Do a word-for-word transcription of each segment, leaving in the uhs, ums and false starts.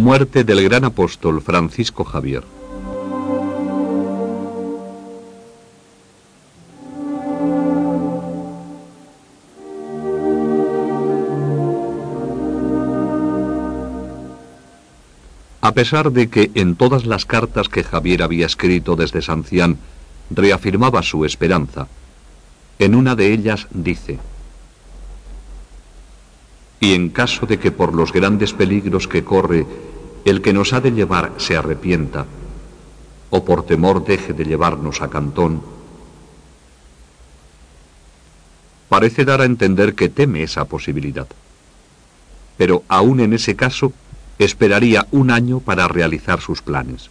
Muerte del gran apóstol Francisco Javier. A pesar de que en todas las cartas que Javier había escrito desde Sancián reafirmaba su esperanza, en una de ellas dice: y en caso de que por los grandes peligros que corre el que nos ha de llevar se arrepienta, o por temor deje de llevarnos a Cantón, parece dar a entender que teme esa posibilidad. Pero aún en ese caso, esperaría un año para realizar sus planes.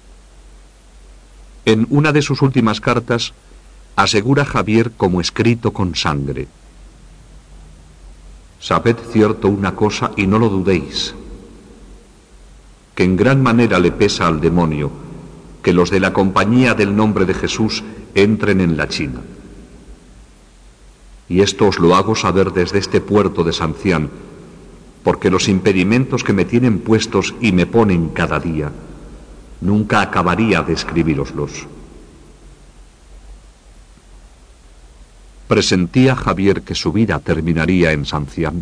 En una de sus últimas cartas, asegura Javier como escrito con sangre: sabed cierto una cosa y no lo dudéis, que en gran manera le pesa al demonio que los de la compañía del nombre de Jesús entren en la China. Y esto os lo hago saber desde este puerto de Sancián, porque los impedimentos que me tienen puestos y me ponen cada día, nunca acabaría de escribíroslos. ¿Presentía Javier que su vida terminaría en Sancián?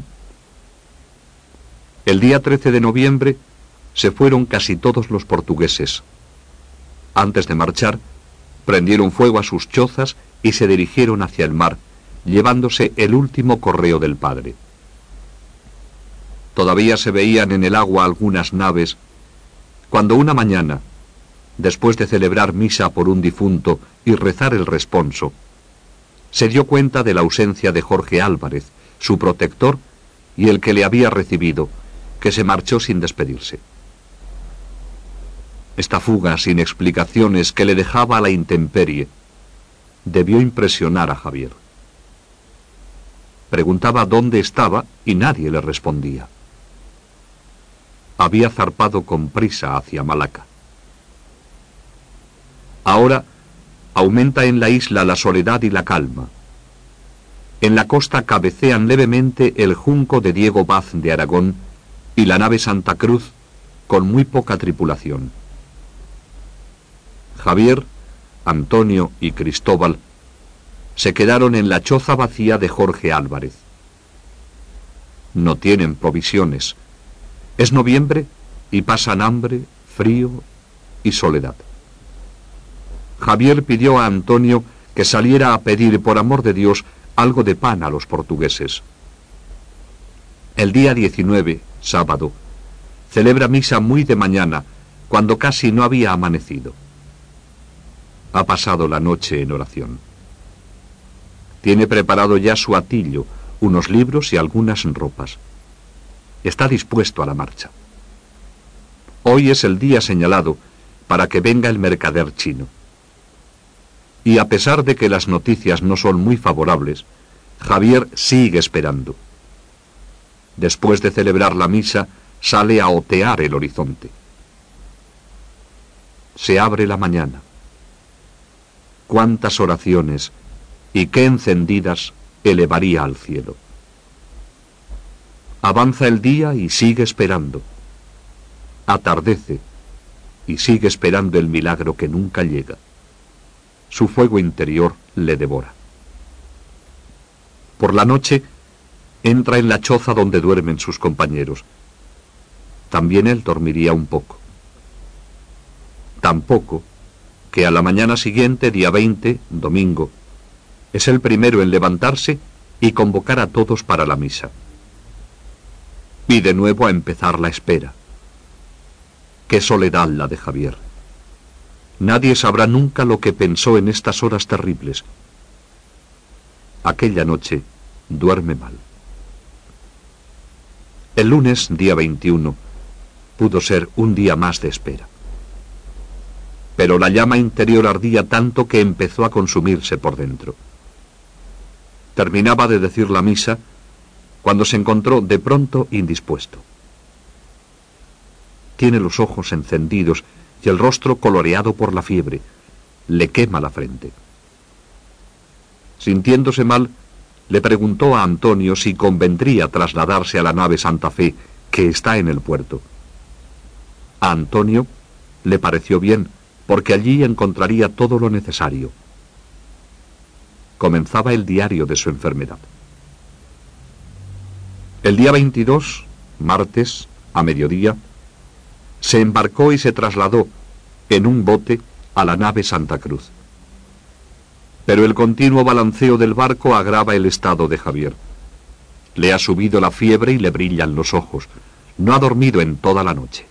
El día trece de noviembre se fueron casi todos los portugueses. Antes de marchar, prendieron fuego a sus chozas y se dirigieron hacia el mar, llevándose el último correo del padre. Todavía se veían en el agua algunas naves, cuando una mañana, después de celebrar misa por un difunto y rezar el responso, se dio cuenta de la ausencia de Jorge Álvarez, su protector y el que le había recibido, que se marchó sin despedirse. Esta fuga sin explicaciones que le dejaba a la intemperie debió impresionar a Javier. Preguntaba dónde estaba y nadie le respondía. Había zarpado con prisa hacia Malaca. Ahora aumenta en la isla la soledad y la calma. En la costa cabecean levemente el junco de Diego Vaz de Aragón y la nave Santa Cruz con muy poca tripulación. Javier, Antonio y Cristóbal se quedaron en la choza vacía de Jorge Álvarez. No tienen provisiones. Es noviembre y pasan hambre, frío y soledad. Javier pidió a Antonio que saliera a pedir, por amor de Dios, algo de pan a los portugueses. El día diecinueve, sábado, celebra misa muy de mañana, cuando casi no había amanecido. Ha pasado la noche en oración. Tiene preparado ya su atillo, unos libros y algunas ropas. Está dispuesto a la marcha. Hoy es el día señalado para que venga el mercader chino. Y a pesar de que las noticias no son muy favorables, Javier sigue esperando. Después de celebrar la misa, sale a otear el horizonte. Se abre la mañana. Cuántas oraciones y qué encendidas elevaría al cielo. Avanza el día y sigue esperando. Atardece y sigue esperando el milagro que nunca llega. Su fuego interior le devora. Por la noche, entra en la choza donde duermen sus compañeros. También él dormiría un poco. Tan poco que a la mañana siguiente, día veinte, domingo, es el primero en levantarse y convocar a todos para la misa. Y de nuevo a empezar la espera. Qué soledad la de Javier. Nadie sabrá nunca lo que pensó en estas horas terribles. Aquella noche duerme mal. El lunes, día veintiuno, pudo ser un día más de espera. Pero la llama interior ardía tanto que empezó a consumirse por dentro. Terminaba de decir la misa cuando se encontró de pronto indispuesto. Tiene los ojos encendidos y el rostro coloreado por la fiebre. Le quema la frente. Sintiéndose mal, le preguntó a Antonio si convendría trasladarse a la nave Santa Fe, que está en el puerto. A Antonio le pareció bien, porque allí encontraría todo lo necesario. Comenzaba el diario de su enfermedad. El día veintidós, martes, a mediodía, se embarcó y se trasladó en un bote a la nave Santa Cruz. Pero el continuo balanceo del barco agrava el estado de Javier. Le ha subido la fiebre y le brillan los ojos. No ha dormido en toda la noche.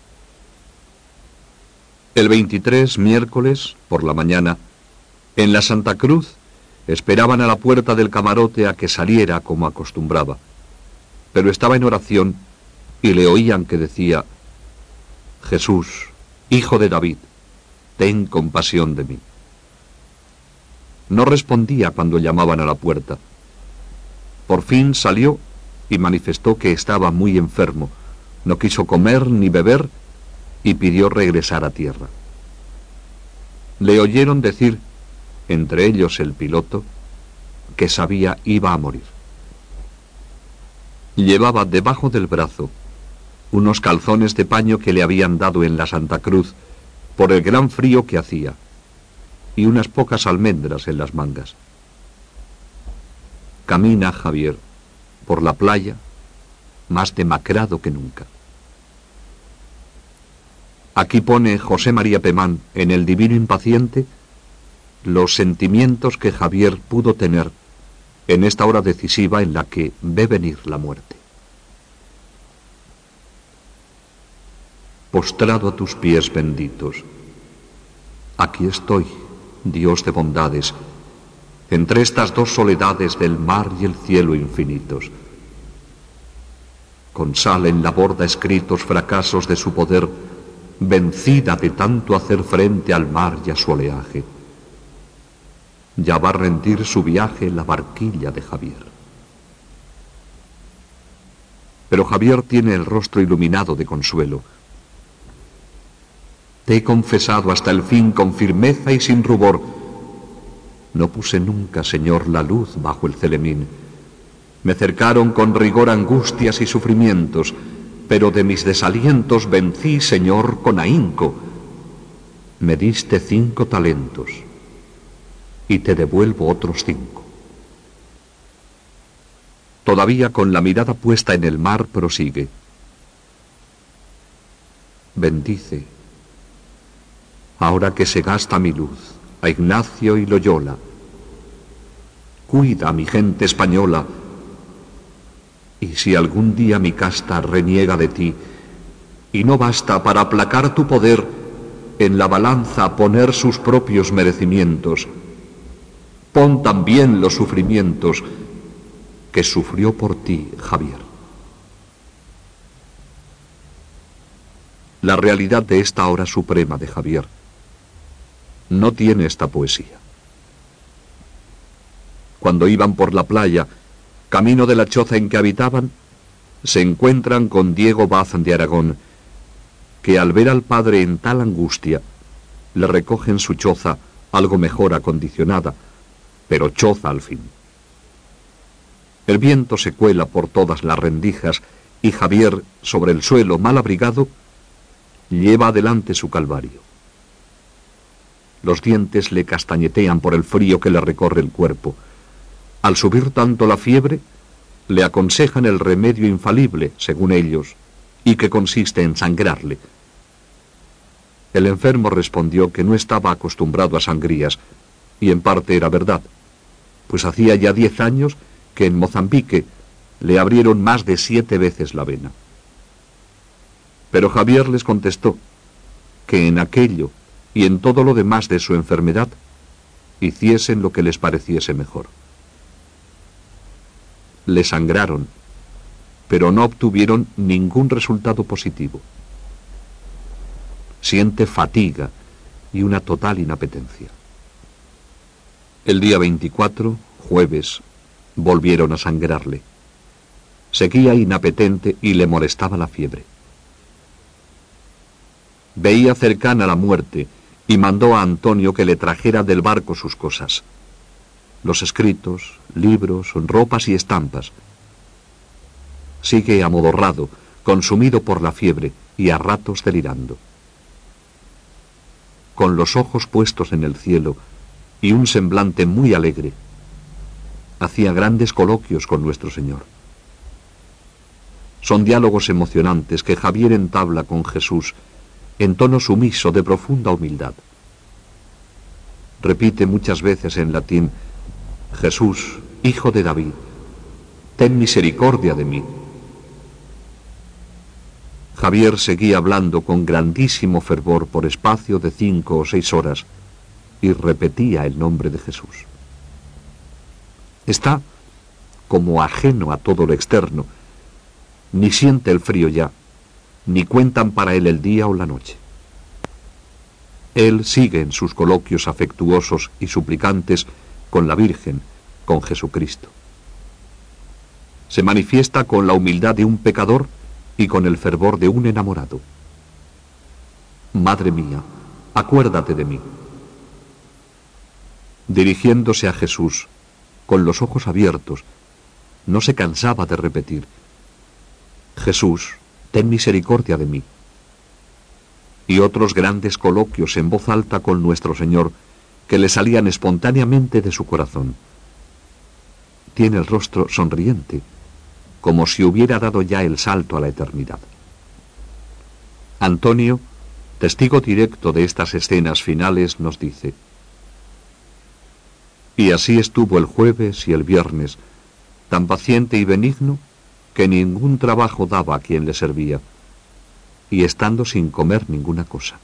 El veintitrés, miércoles, por la mañana, en la Santa Cruz, esperaban a la puerta del camarote a que saliera como acostumbraba. Pero estaba en oración y le oían que decía: Jesús, hijo de David, ten compasión de mí. No respondía cuando llamaban a la puerta. Por fin salió y manifestó que estaba muy enfermo. No quiso comer ni beber y pidió regresar a tierra. Le oyeron decir, entre ellos el piloto, que sabía iba a morir. Llevaba debajo del brazo unos calzones de paño que le habían dado en la Santa Cruz por el gran frío que hacía, y unas pocas almendras en las mangas. Camina Javier por la playa más demacrado que nunca. Aquí pone José María Pemán en El Divino Impaciente los sentimientos que Javier pudo tener en esta hora decisiva en la que ve venir la muerte. Postrado a tus pies benditos, aquí estoy, Dios de bondades, entre estas dos soledades del mar y el cielo infinitos. Con sal en la borda escritos fracasos de su poder, vencida de tanto hacer frente al mar y a su oleaje. Ya va a rendir su viaje la barquilla de Javier. Pero Javier tiene el rostro iluminado de consuelo. Te he confesado hasta el fin con firmeza y sin rubor. No puse nunca, Señor, la luz bajo el celemín. Me cercaron con rigor angustias y sufrimientos, pero de mis desalientos vencí, Señor, con ahínco. Me diste cinco talentos y te devuelvo otros cinco. Todavía con la mirada puesta en el mar prosigue. Bendice, ahora que se gasta mi luz, a Ignacio y Loyola. Cuida a mi gente española, y si algún día mi casta reniega de ti, y no basta para aplacar tu poder en la balanza poner sus propios merecimientos, pon también los sufrimientos que sufrió por ti Javier. La realidad de esta hora suprema de Javier no tiene esta poesía. Cuando iban por la playa, camino de la choza en que habitaban, se encuentran con Diego Vaz de Aragón, que al ver al padre en tal angustia, le recogen su choza algo mejor acondicionada, pero choza al fin. El viento se cuela por todas las rendijas y Javier, sobre el suelo mal abrigado, lleva adelante su calvario. Los dientes le castañetean por el frío que le recorre el cuerpo. Al subir tanto la fiebre, le aconsejan el remedio infalible, según ellos, y que consiste en sangrarle. El enfermo respondió que no estaba acostumbrado a sangrías, y en parte era verdad, pues hacía ya diez años que en Mozambique le abrieron más de siete veces la vena. Pero Javier les contestó que en aquello y en todo lo demás de su enfermedad hiciesen lo que les pareciese mejor. Le sangraron, pero no obtuvieron ningún resultado positivo. Siente fatiga y una total inapetencia. El día veinticuatro, jueves, volvieron a sangrarle. Seguía inapetente y le molestaba la fiebre. Veía cercana la muerte y mandó a Antonio que le trajera del barco sus cosas. Los escritos, libros, ropas y estampas. Sigue amodorrado, consumido por la fiebre, y a ratos delirando. Con los ojos puestos en el cielo y un semblante muy alegre, hacía grandes coloquios con nuestro Señor. Son diálogos emocionantes que Javier entabla con Jesús en tono sumiso de profunda humildad. Repite muchas veces en latín: Jesús, hijo de David, ten misericordia de mí. Javier seguía hablando con grandísimo fervor por espacio de cinco o seis horas y repetía el nombre de Jesús. Está como ajeno a todo lo externo, ni siente el frío ya, ni cuentan para él el día o la noche. Él sigue en sus coloquios afectuosos y suplicantes con la Virgen, con Jesucristo. Se manifiesta con la humildad de un pecador y con el fervor de un enamorado. Madre mía, acuérdate de mí. Dirigiéndose a Jesús, con los ojos abiertos, no se cansaba de repetir: Jesús, ten misericordia de mí. Y otros grandes coloquios en voz alta con nuestro Señor que le salían espontáneamente de su corazón. Tiene el rostro sonriente, como si hubiera dado ya el salto a la eternidad. Antonio, testigo directo de estas escenas finales, nos dice: y así estuvo el jueves y el viernes, tan paciente y benigno que ningún trabajo daba a quien le servía, y estando sin comer ninguna cosa.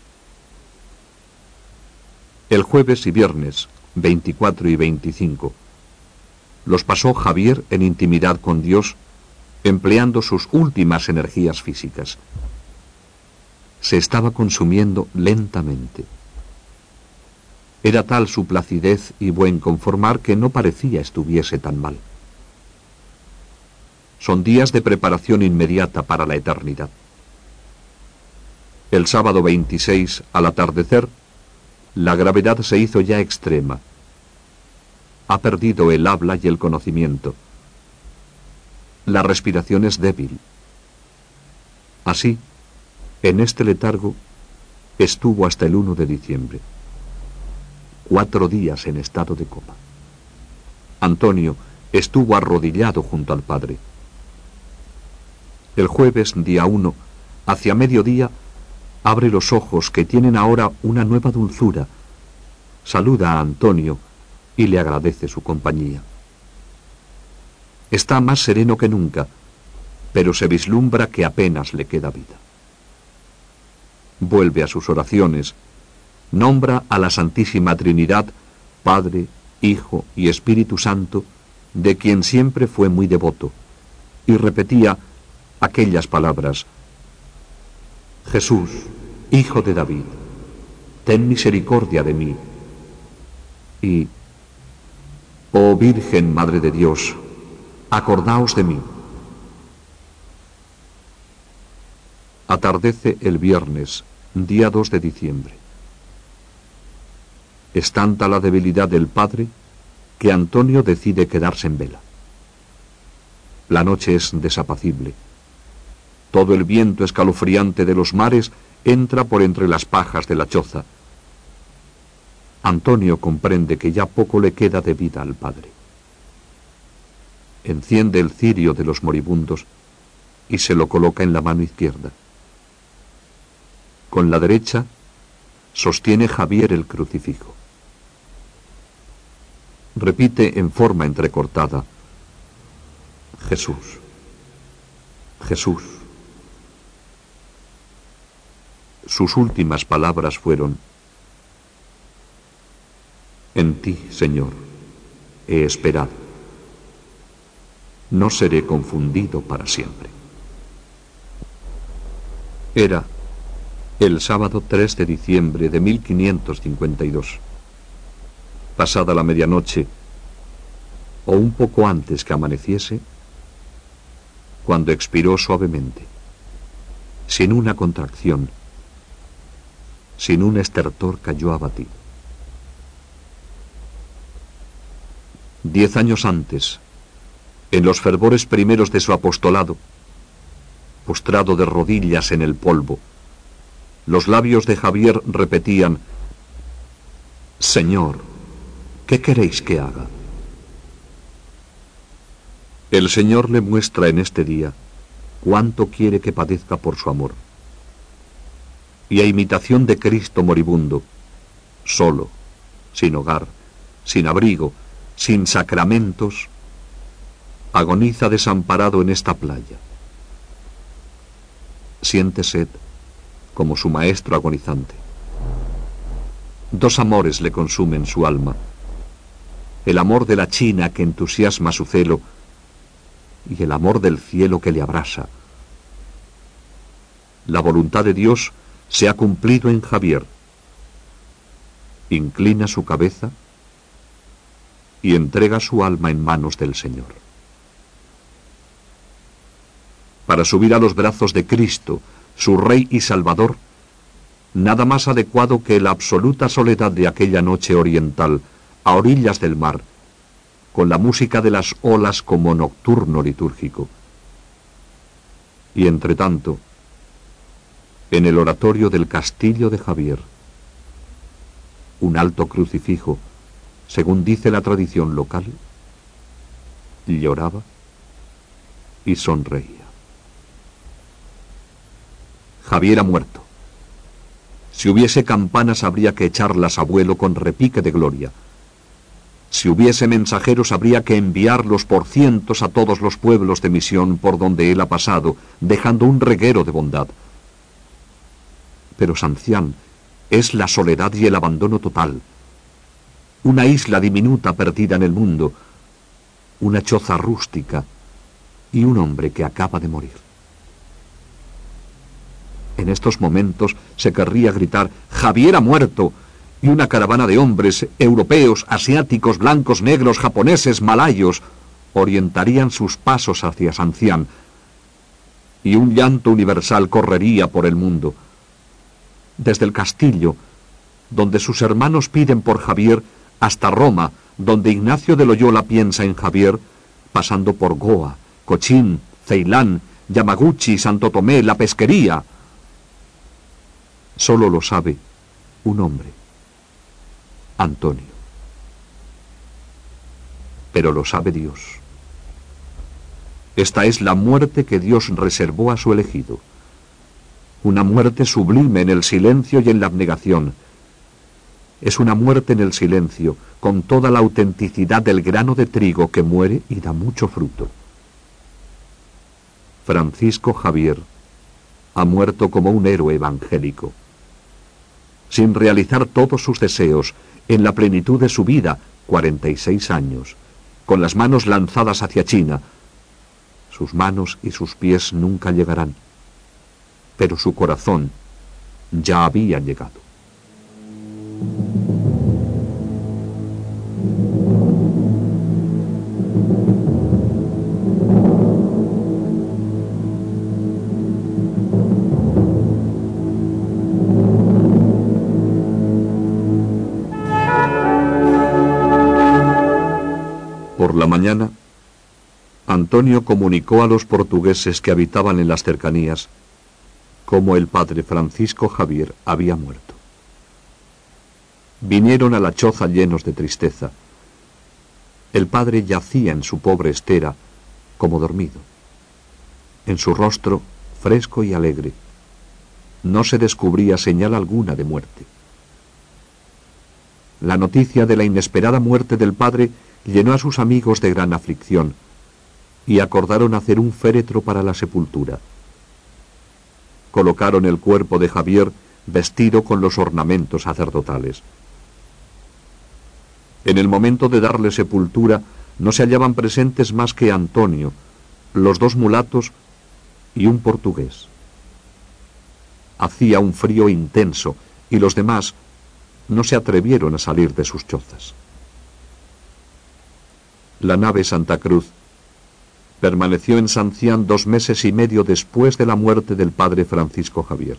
El jueves y viernes, veinticuatro y veinticinco, los pasó Javier en intimidad con Dios, empleando sus últimas energías físicas. Se estaba consumiendo lentamente. Era tal su placidez y buen conformar que no parecía estuviese tan mal. Son días de preparación inmediata para la eternidad. El sábado veintiséis, al atardecer, la gravedad se hizo ya extrema. Ha perdido el habla y el conocimiento. La respiración es débil. Así, en este letargo, estuvo hasta el uno de diciembre. Cuatro días en estado de coma. Antonio estuvo arrodillado junto al Padre. El jueves, día uno, hacia mediodía, abre los ojos que tienen ahora una nueva dulzura, saluda a Antonio y le agradece su compañía. Está más sereno que nunca, pero se vislumbra que apenas le queda vida. Vuelve a sus oraciones, nombra a la Santísima Trinidad, Padre, Hijo y Espíritu Santo, de quien siempre fue muy devoto, y repetía aquellas palabras: Jesús, hijo de David, ten misericordia de mí. Y, oh Virgen Madre de Dios, acordaos de mí. Atardece el viernes, día dos de diciembre. Es tanta la debilidad del Padre que Antonio decide quedarse en vela. La noche es desapacible. Todo el viento escalofriante de los mares entra por entre las pajas de la choza. Antonio comprende que ya poco le queda de vida al Padre. Enciende el cirio de los moribundos y se lo coloca en la mano izquierda. Con la derecha sostiene Javier el crucifijo. Repite en forma entrecortada: Jesús, Jesús. Sus últimas palabras fueron: en ti, Señor, he esperado. No seré confundido para siempre. Era el sábado tres de diciembre de mil quinientos cincuenta y dos. Pasada la medianoche, o un poco antes que amaneciese, cuando expiró suavemente, sin una contracción, sin un estertor, cayó abatido. Diez años antes, en los fervores primeros de su apostolado, postrado de rodillas en el polvo. Los labios de Javier repetían: Señor, ¿qué queréis que haga? El Señor le muestra en este día cuánto quiere que padezca por su amor. Y a imitación de Cristo moribundo, solo, sin hogar, sin abrigo, sin sacramentos, agoniza desamparado en esta playa. Siente sed como su maestro agonizante. Dos amores le consumen su alma: el amor de la China que entusiasma su celo y el amor del cielo que le abrasa. La voluntad de Dios se ha cumplido en Javier. Inclina su cabeza y entrega su alma en manos del Señor. Para subir a los brazos de Cristo, su Rey y Salvador, nada más adecuado que la absoluta soledad de aquella noche oriental, a orillas del mar, con la música de las olas como nocturno litúrgico. Y entre tanto, en el oratorio del castillo de Javier, un alto crucifijo, según dice la tradición local, lloraba y sonreía. Javier ha muerto. Si hubiese campanas habría que echarlas a vuelo con repique de gloria. Si hubiese mensajeros habría que enviarlos por cientos a todos los pueblos de misión por donde él ha pasado, dejando un reguero de bondad. Pero Sancián es la soledad y el abandono total. Una isla diminuta perdida en el mundo, una choza rústica y un hombre que acaba de morir. En estos momentos se querría gritar: ¡Javier ha muerto! Y una caravana de hombres, europeos, asiáticos, blancos, negros, japoneses, malayos, orientarían sus pasos hacia Sancián, y un llanto universal correría por el mundo. Desde el castillo, donde sus hermanos piden por Javier, hasta Roma, donde Ignacio de Loyola piensa en Javier, pasando por Goa, Cochín, Ceilán, Yamaguchi, Santo Tomé, la pesquería. Solo lo sabe un hombre: Antonio. Pero lo sabe Dios. Esta es la muerte que Dios reservó a su elegido. Una muerte sublime en el silencio y en la abnegación. Es una muerte en el silencio, con toda la autenticidad del grano de trigo que muere y da mucho fruto. Francisco Javier ha muerto como un héroe evangélico, sin realizar todos sus deseos, en la plenitud de su vida, cuarenta y seis años, con las manos lanzadas hacia China. Sus manos y sus pies nunca llegarán, pero su corazón ya había llegado. Por la mañana, Antonio comunicó a los portugueses que habitaban en las cercanías cómo el padre Francisco Javier había muerto. Vinieron a la choza llenos de tristeza. El padre yacía en su pobre estera, como dormido. En su rostro, fresco y alegre, no se descubría señal alguna de muerte. La noticia de la inesperada muerte del padre llenó a sus amigos de gran aflicción, y acordaron hacer un féretro para la sepultura. Colocaron el cuerpo de Javier vestido con los ornamentos sacerdotales. En el momento de darle sepultura no se hallaban presentes más que Antonio, los dos mulatos y un portugués. Hacía un frío intenso y los demás no se atrevieron a salir de sus chozas. La nave Santa Cruz permaneció en Sancián dos meses y medio después de la muerte del padre Francisco Javier.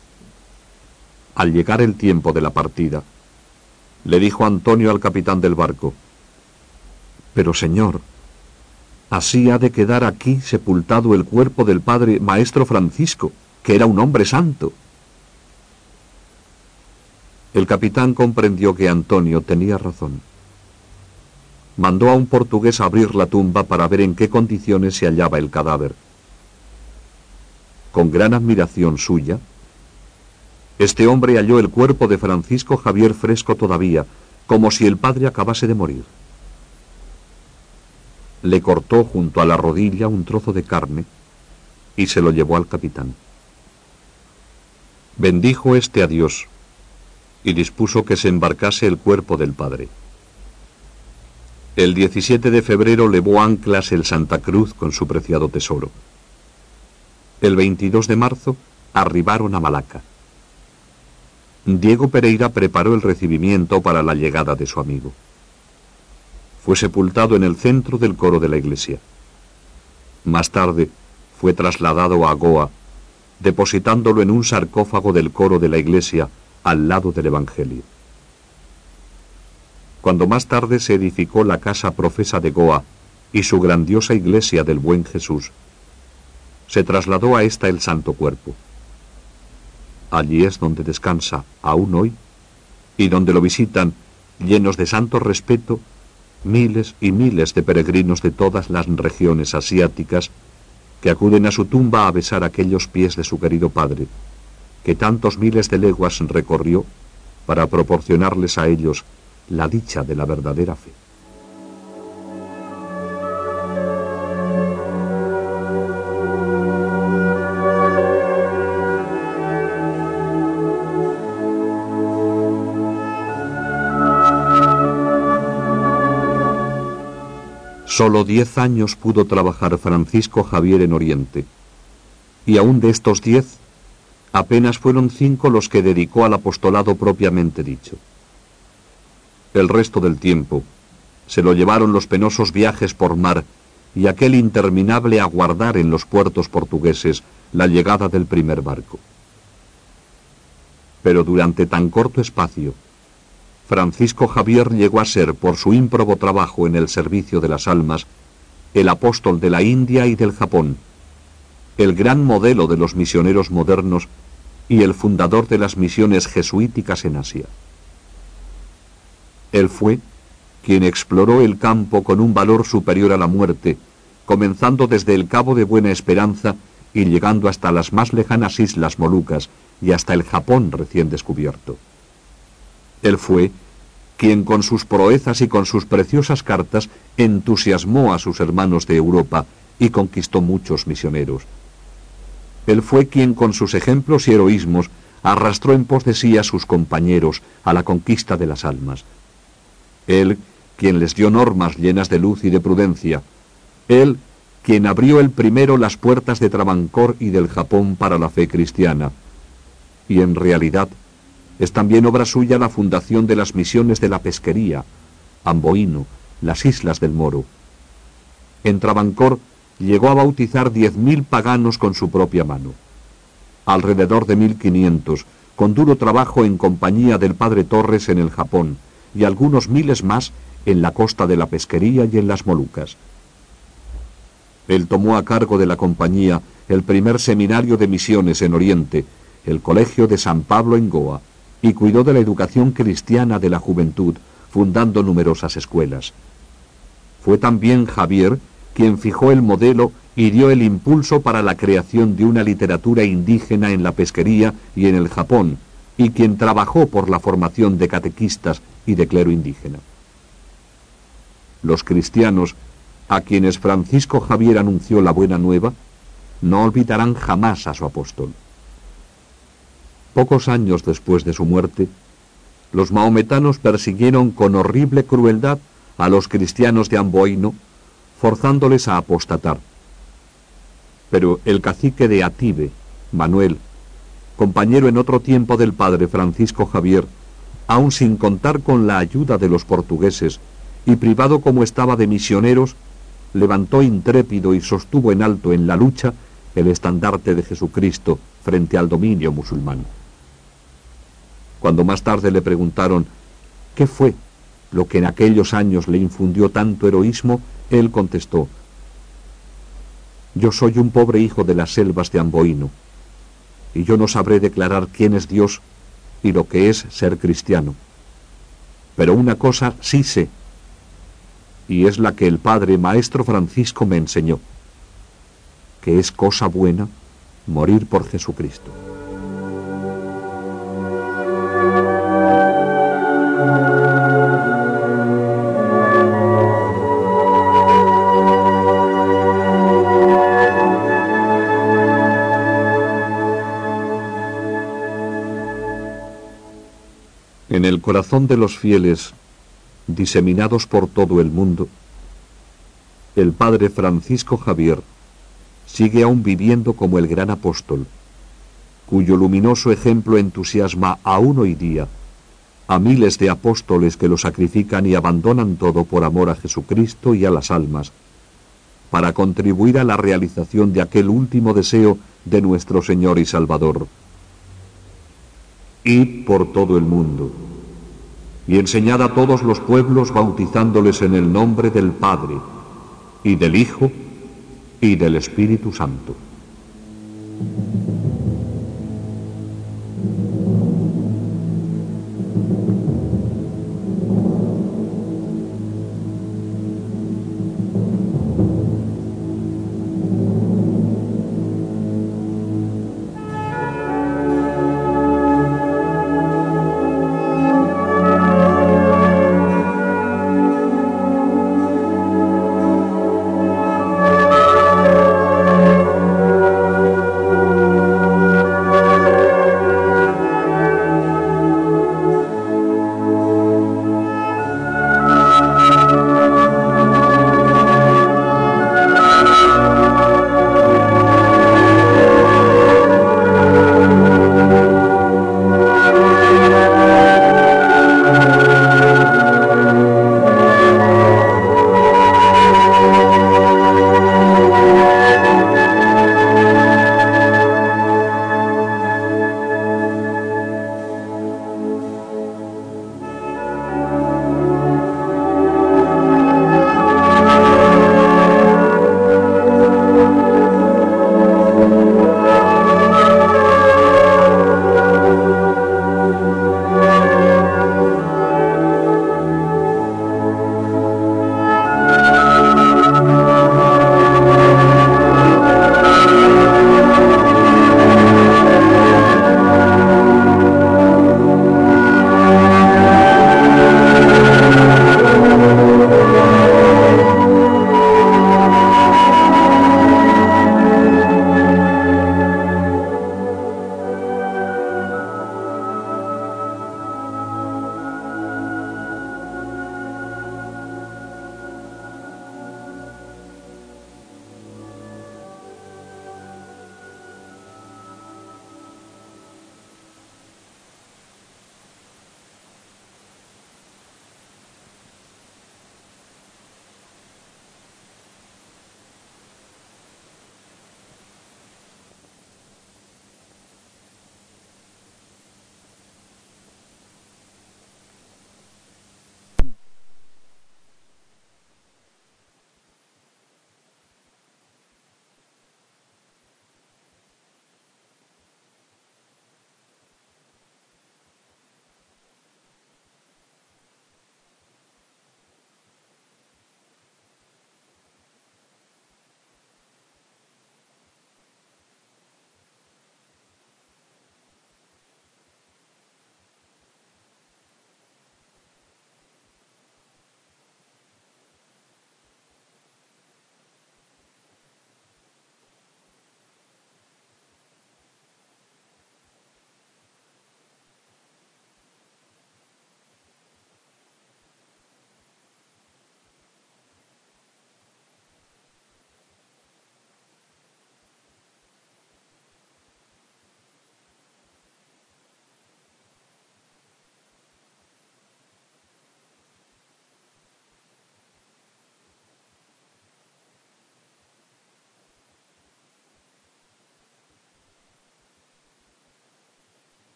Al llegar el tiempo de la partida, le dijo Antonio al capitán del barco: «Pero, señor, Así ha de quedar aquí sepultado el cuerpo del padre Maestro Francisco, que era un hombre santo. El capitán comprendió que Antonio tenía razón. Mandó a un portugués abrir la tumba para ver en qué condiciones se hallaba el cadáver. Con gran admiración suya, este hombre halló el cuerpo de Francisco Javier fresco todavía, como si el padre acabase de morir. Le cortó junto a la rodilla un trozo de carne y se lo llevó al capitán. Bendijo éste a Dios y dispuso que se embarcase el cuerpo del padre. El diecisiete de febrero levó anclas el Santa Cruz con su preciado tesoro. El veintidós de marzo arribaron a Malaca. Diego Pereira preparó el recibimiento para la llegada de su amigo. Fue sepultado en el centro del coro de la iglesia. Más tarde fue trasladado a Goa, depositándolo en un sarcófago del coro de la iglesia al lado del Evangelio. Cuando más tarde se edificó la casa profesa de Goa y su grandiosa iglesia del Buen Jesús, se trasladó a esta el Santo Cuerpo. Allí es donde descansa, aún hoy, y donde lo visitan, llenos de santo respeto, miles y miles de peregrinos de todas las regiones asiáticas que acuden a su tumba a besar aquellos pies de su querido padre, que tantos miles de leguas recorrió para proporcionarles a ellos la dicha de la verdadera fe. Solo diez años pudo trabajar Francisco Javier en Oriente, y aún de estos diez, apenas fueron cinco los que dedicó al apostolado propiamente dicho. El resto del tiempo se lo llevaron los penosos viajes por mar y aquel interminable aguardar en los puertos portugueses la llegada del primer barco. Pero durante tan corto espacio, Francisco Javier llegó a ser, por su ímprobo trabajo en el servicio de las almas, el apóstol de la India y del Japón, el gran modelo de los misioneros modernos y el fundador de las misiones jesuíticas en Asia. Él fue quien exploró el campo con un valor superior a la muerte, comenzando desde el Cabo de Buena Esperanza y llegando hasta las más lejanas islas Molucas y hasta el Japón recién descubierto. Él fue quien con sus proezas y con sus preciosas cartas entusiasmó a sus hermanos de Europa y conquistó muchos misioneros. Él fue quien con sus ejemplos y heroísmos arrastró en pos de sí a sus compañeros a la conquista de las almas. Él quien les dio normas llenas de luz y de prudencia. Él quien abrió el primero las puertas de Travancore y del Japón para la fe cristiana. Y en realidad es también obra suya la fundación de las misiones de la pesquería, Amboino, las Islas del Moro. En Travancore llegó a bautizar diez mil paganos con su propia mano. Alrededor de mil quinientos, con duro trabajo en compañía del padre Torres en el Japón, y algunos miles más en la costa de la pesquería y en las Molucas. Él tomó a cargo de la compañía el primer seminario de misiones en Oriente, el Colegio de San Pablo en Goa, y cuidó de la educación cristiana de la juventud, fundando numerosas escuelas. Fue también Javier quien fijó el modelo y dio el impulso para la creación de una literatura indígena en la pesquería y en el Japón, y quien trabajó por la formación de catequistas y de clero indígena. Los cristianos, a quienes Francisco Javier anunció la buena nueva, no olvidarán jamás a su apóstol. Pocos años después de su muerte, los mahometanos persiguieron con horrible crueldad a los cristianos de Amboino, forzándoles a apostatar. Pero el cacique de Atibe, Manuel, compañero en otro tiempo del padre Francisco Javier, aun sin contar con la ayuda de los portugueses y privado como estaba de misioneros, levantó intrépido y sostuvo en alto en la lucha el estandarte de Jesucristo frente al dominio musulmán. Cuando más tarde le preguntaron qué fue lo que en aquellos años le infundió tanto heroísmo, él contestó: Yo soy un pobre hijo de las selvas de Amboino, y yo no sabré declarar quién es Dios y lo que es ser cristiano. Pero una cosa sí sé, y es la que el padre maestro Francisco me enseñó, que es cosa buena morir por Jesucristo. En el corazón de los fieles, diseminados por todo el mundo, el padre Francisco Javier sigue aún viviendo como el gran apóstol, cuyo luminoso ejemplo entusiasma aún hoy día a miles de apóstoles que lo sacrifican y abandonan todo por amor a Jesucristo y a las almas, para contribuir a la realización de aquel último deseo de nuestro Señor y Salvador. Id por todo el mundo, y enseñad a todos los pueblos bautizándoles en el nombre del Padre, y del Hijo, y del Espíritu Santo.